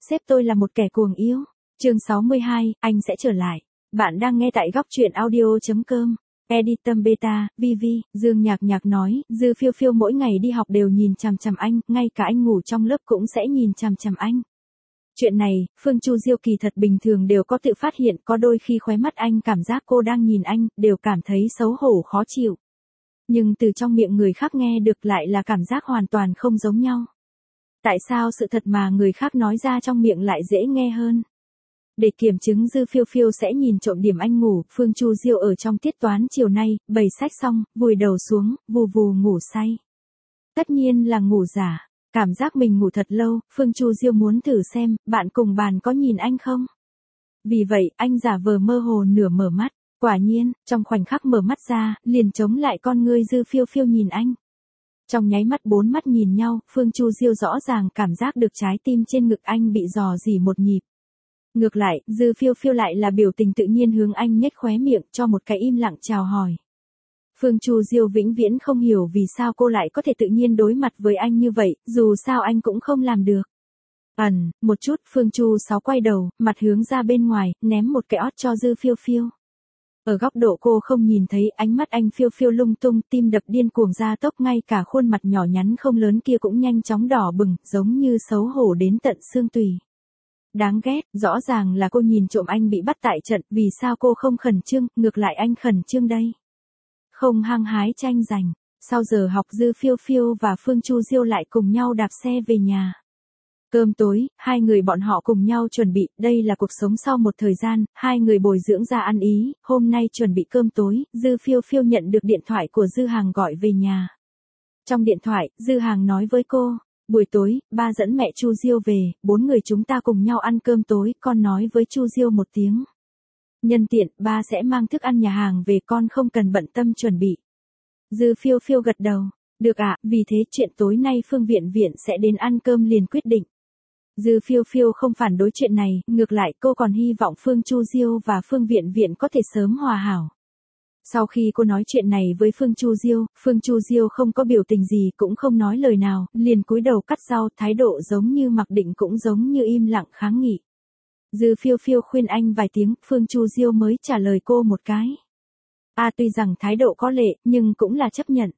sếp tôi là một kẻ cuồng yêu. Chương 62, anh sẽ trở lại. Bạn đang nghe tại góc truyện audio.com. Editor Beta, VV, Dương Nhạc Nhạc nói, Dư Phiêu Phiêu mỗi ngày đi học đều nhìn chằm chằm anh, ngay cả anh ngủ trong lớp cũng sẽ nhìn chằm chằm anh. Chuyện này, Phương Chu Diêu kỳ thật bình thường đều có tự phát hiện, có đôi khi khóe mắt anh cảm giác cô đang nhìn anh, đều cảm thấy xấu hổ khó chịu. Nhưng từ trong miệng người khác nghe được lại là cảm giác hoàn toàn không giống nhau. Tại sao sự thật mà người khác nói ra trong miệng lại dễ nghe hơn? Để kiểm chứng Dư Phiêu Phiêu sẽ nhìn trộm điểm anh ngủ, Phương Chu Diêu ở trong tiết toán chiều nay, bày sách xong, vùi đầu xuống, vù vù ngủ say. Tất nhiên là ngủ giả, cảm giác mình ngủ thật lâu, Phương Chu Diêu muốn thử xem, bạn cùng bàn có nhìn anh không? Vì vậy, anh giả vờ mơ hồ nửa mở mắt, quả nhiên, trong khoảnh khắc mở mắt ra, liền chống lại con ngươi Dư Phiêu Phiêu nhìn anh. Trong nháy mắt bốn mắt nhìn nhau, Phương Chu Diêu rõ ràng cảm giác được trái tim trên ngực anh bị rò rỉ một nhịp. Ngược lại, Dư Phiêu Phiêu lại là biểu tình tự nhiên hướng anh nhếch khóe miệng cho một cái im lặng chào hỏi. Phương Chu Diêu vĩnh viễn không hiểu vì sao cô lại có thể tự nhiên đối mặt với anh như vậy, dù sao anh cũng không làm được. Một chút, Phương Chu Sáu quay đầu, mặt hướng ra bên ngoài, ném một cái ót cho Dư Phiêu Phiêu. Ở góc độ cô không nhìn thấy, ánh mắt anh phiêu phiêu lung tung, tim đập điên cuồng ra tốc, ngay cả khuôn mặt nhỏ nhắn không lớn kia cũng nhanh chóng đỏ bừng, giống như xấu hổ đến tận xương tủy. Đáng ghét, rõ ràng là cô nhìn trộm anh bị bắt tại trận, vì sao cô không khẩn trương, ngược lại anh khẩn trương đây. Không hăng hái tranh giành, sau giờ học Dư Phiêu Phiêu và Phương Chu Diêu lại cùng nhau đạp xe về nhà. Cơm tối, hai người bọn họ cùng nhau chuẩn bị, đây là cuộc sống sau một thời gian, hai người bồi dưỡng ra ăn ý, hôm nay chuẩn bị cơm tối, Dư Phiêu Phiêu nhận được điện thoại của Dư Hàng gọi về nhà. Trong điện thoại, Dư Hàng nói với cô, buổi tối, ba dẫn mẹ Chu Diêu về, 4 người chúng ta cùng nhau ăn cơm tối, con nói với Chu Diêu một tiếng. Nhân tiện, ba sẽ mang thức ăn nhà hàng về, con không cần bận tâm chuẩn bị. Dư Phiêu Phiêu gật đầu, được ạ, vì thế chuyện tối nay Phương Viện Viện sẽ đến ăn cơm liền quyết định. Dư Phiêu Phiêu không phản đối chuyện này, ngược lại cô còn hy vọng Phương Chu Diêu và Phương Viện Viện có thể sớm hòa hảo. Sau khi cô nói chuyện này với Phương Chu Diêu không có biểu tình gì, cũng không nói lời nào, liền cúi đầu cắt rau, thái độ giống như mặc định cũng giống như im lặng kháng nghị. Dư Phiêu Phiêu khuyên anh vài tiếng, Phương Chu Diêu mới trả lời cô một cái. Tuy rằng thái độ có lệ, nhưng cũng là chấp nhận.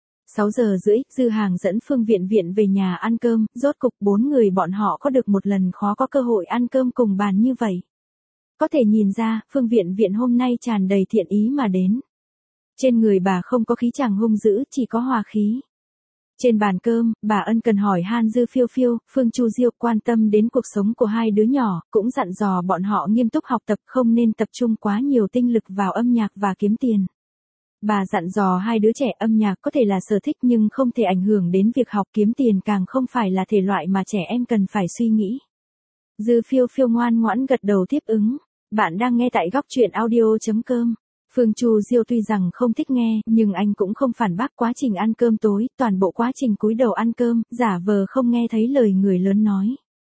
6 giờ rưỡi, Dư Hàng dẫn Phương Viện Viện về nhà ăn cơm, rốt cục 4 người bọn họ có được một lần khó có cơ hội ăn cơm cùng bàn như vậy. Có thể nhìn ra, Phương Viện Viện hôm nay tràn đầy thiện ý mà đến. Trên người bà không có khí chàng hung dữ, chỉ có hòa khí. Trên bàn cơm, bà ân cần hỏi han Dư Phiêu Phiêu, Phương Chu Diêu quan tâm đến cuộc sống của hai đứa nhỏ, cũng dặn dò bọn họ nghiêm túc học tập, không nên tập trung quá nhiều tinh lực vào âm nhạc và kiếm tiền. Bà dặn dò hai đứa trẻ âm nhạc có thể là sở thích nhưng không thể ảnh hưởng đến việc học, kiếm tiền càng không phải là thể loại mà trẻ em cần phải suy nghĩ. Dư Phiêu Phiêu ngoan ngoãn gật đầu tiếp ứng. Bạn đang nghe tại góc truyện audio.com. Phương Chu Diêu tuy rằng không thích nghe, nhưng anh cũng không phản bác quá trình ăn cơm tối, toàn bộ quá trình cúi đầu ăn cơm, giả vờ không nghe thấy lời người lớn nói.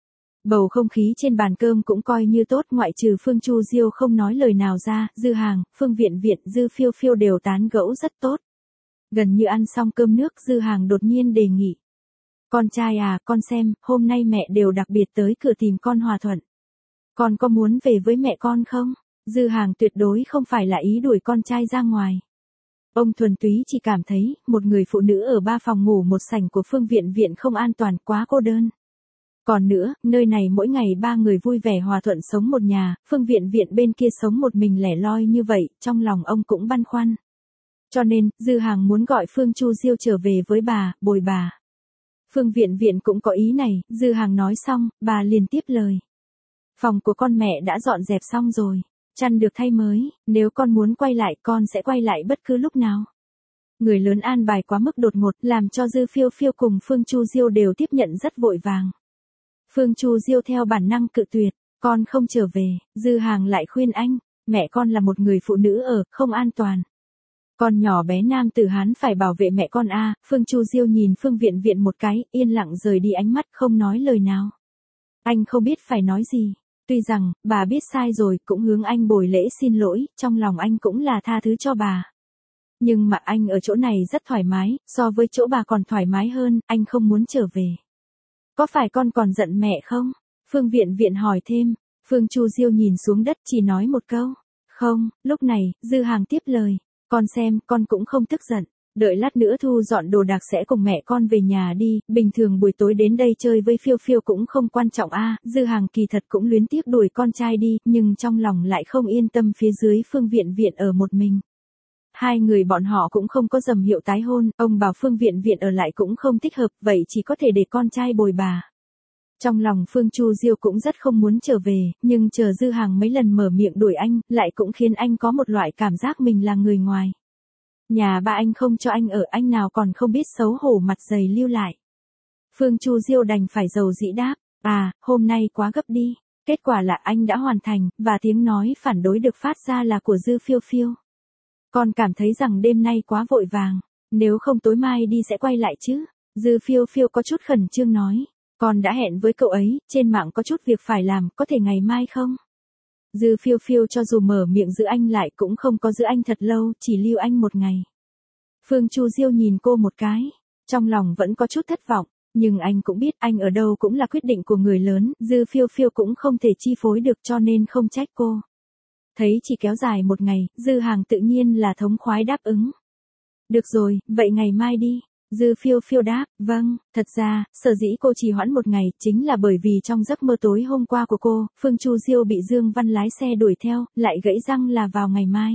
Bầu không khí trên bàn cơm cũng coi như tốt, ngoại trừ Phương Chu Diêu không nói lời nào ra, Dư Hàng, Phương Viện Viện, Dư Phiêu Phiêu đều tán gẫu rất tốt. Gần như ăn xong cơm nước, Dư Hàng đột nhiên đề nghị. Con trai à, con xem, hôm nay mẹ đều đặc biệt tới cửa tìm con hòa thuận. Con có muốn về với mẹ con không? Dư Hàng tuyệt đối không phải là ý đuổi con trai ra ngoài. Ông thuần túy chỉ cảm thấy, một người phụ nữ ở 3 phòng ngủ một sảnh của Phương Viện Viện không an toàn, quá cô đơn. Còn nữa, nơi này mỗi ngày 3 người vui vẻ hòa thuận sống một nhà, Phương Viện Viện bên kia sống một mình lẻ loi như vậy, trong lòng ông cũng băn khoăn. Cho nên, Dư Hàng muốn gọi Phương Chu Diêu trở về với bà, bồi bà. Phương Viện Viện cũng có ý này, Dư Hàng nói xong, bà liền tiếp lời. Phòng của con mẹ đã dọn dẹp xong rồi, chăn được thay mới, nếu con muốn quay lại con sẽ quay lại bất cứ lúc nào. Người lớn an bài quá mức đột ngột, làm cho Dư Phiêu Phiêu cùng Phương Chu Diêu đều tiếp nhận rất vội vàng. Phương Chu Diêu theo bản năng cự tuyệt, con không trở về. Dư Hàng lại khuyên anh, mẹ con là một người phụ nữ ở, không an toàn. Con nhỏ bé nam tử Hán phải bảo vệ mẹ con a. Phương Chu Diêu nhìn Phương Viện Viện một cái, yên lặng rời đi ánh mắt không nói lời nào. Anh không biết phải nói gì. Tuy rằng, bà biết sai rồi, cũng hướng anh bồi lễ xin lỗi, trong lòng anh cũng là tha thứ cho bà. Nhưng mà anh ở chỗ này rất thoải mái, so với chỗ bà còn thoải mái hơn, anh không muốn trở về. Có phải con còn giận mẹ không? Phương Viện Viện hỏi thêm. Phương Chu Diêu nhìn xuống đất chỉ nói một câu. Không, lúc này, Dư Hàng tiếp lời. Con xem, con cũng không tức giận. Đợi lát nữa thu dọn đồ đạc sẽ cùng mẹ con về nhà đi, bình thường buổi tối đến đây chơi với Phiêu Phiêu cũng không quan trọng a. Dư Hàng kỳ thật cũng luyến tiếc đuổi con trai đi, nhưng trong lòng lại không yên tâm phía dưới Phương Viện Viện ở một mình. Hai người bọn họ cũng không có dầm hiệu tái hôn, ông bảo Phương Viện Viện ở lại cũng không thích hợp, vậy chỉ có thể để con trai bồi bà. Trong lòng Phương Chu Diêu cũng rất không muốn trở về, nhưng chờ Dư Hàng mấy lần mở miệng đuổi anh, lại cũng khiến anh có một loại cảm giác mình là người ngoài. Nhà ba anh không cho anh ở, anh nào còn không biết xấu hổ mặt dày lưu lại. Phương Chu Diêu đành phải dầu dĩ đáp, hôm nay quá gấp đi. Kết quả là anh đã hoàn thành, và tiếng nói phản đối được phát ra là của Dư Phiêu Phiêu. Con cảm thấy rằng đêm nay quá vội vàng, nếu không tối mai đi sẽ quay lại chứ. Dư Phiêu Phiêu có chút khẩn trương nói, con đã hẹn với cậu ấy, trên mạng có chút việc phải làm, có thể ngày mai không? Dư Phiêu Phiêu cho dù mở miệng giữ anh lại cũng không có giữ anh thật lâu, chỉ lưu anh một ngày. Phương Chu Diêu nhìn cô một cái, trong lòng vẫn có chút thất vọng, nhưng anh cũng biết anh ở đâu cũng là quyết định của người lớn, Dư Phiêu Phiêu cũng không thể chi phối được cho nên không trách cô. Thấy chỉ kéo dài một ngày, Dư Hàng tự nhiên là thống khoái đáp ứng. Được rồi, vậy ngày mai đi. Dư Phiêu Phiêu đáp, vâng, thật ra, sở dĩ cô trì hoãn một ngày, chính là bởi vì trong giấc mơ tối hôm qua của cô, Phương Chu Diêu bị Dương Văn lái xe đuổi theo, lại gãy răng là vào ngày mai.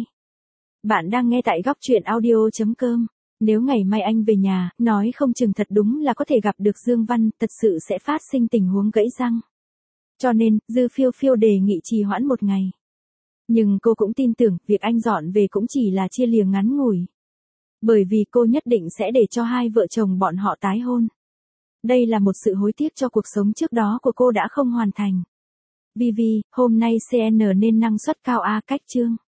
Bạn đang nghe tại góc truyện audio.com. Nếu ngày mai anh về nhà, nói không chừng thật đúng là có thể gặp được Dương Văn, thật sự sẽ phát sinh tình huống gãy răng. Cho nên, Dư Phiêu Phiêu đề nghị trì hoãn một ngày. Nhưng cô cũng tin tưởng, việc anh dọn về cũng chỉ là chia lìa ngắn ngủi. Bởi vì cô nhất định sẽ để cho hai vợ chồng bọn họ tái hôn. Đây là một sự hối tiếc cho cuộc sống trước đó của cô đã không hoàn thành. Vivi, hôm nay CN nên năng suất cao cách chương.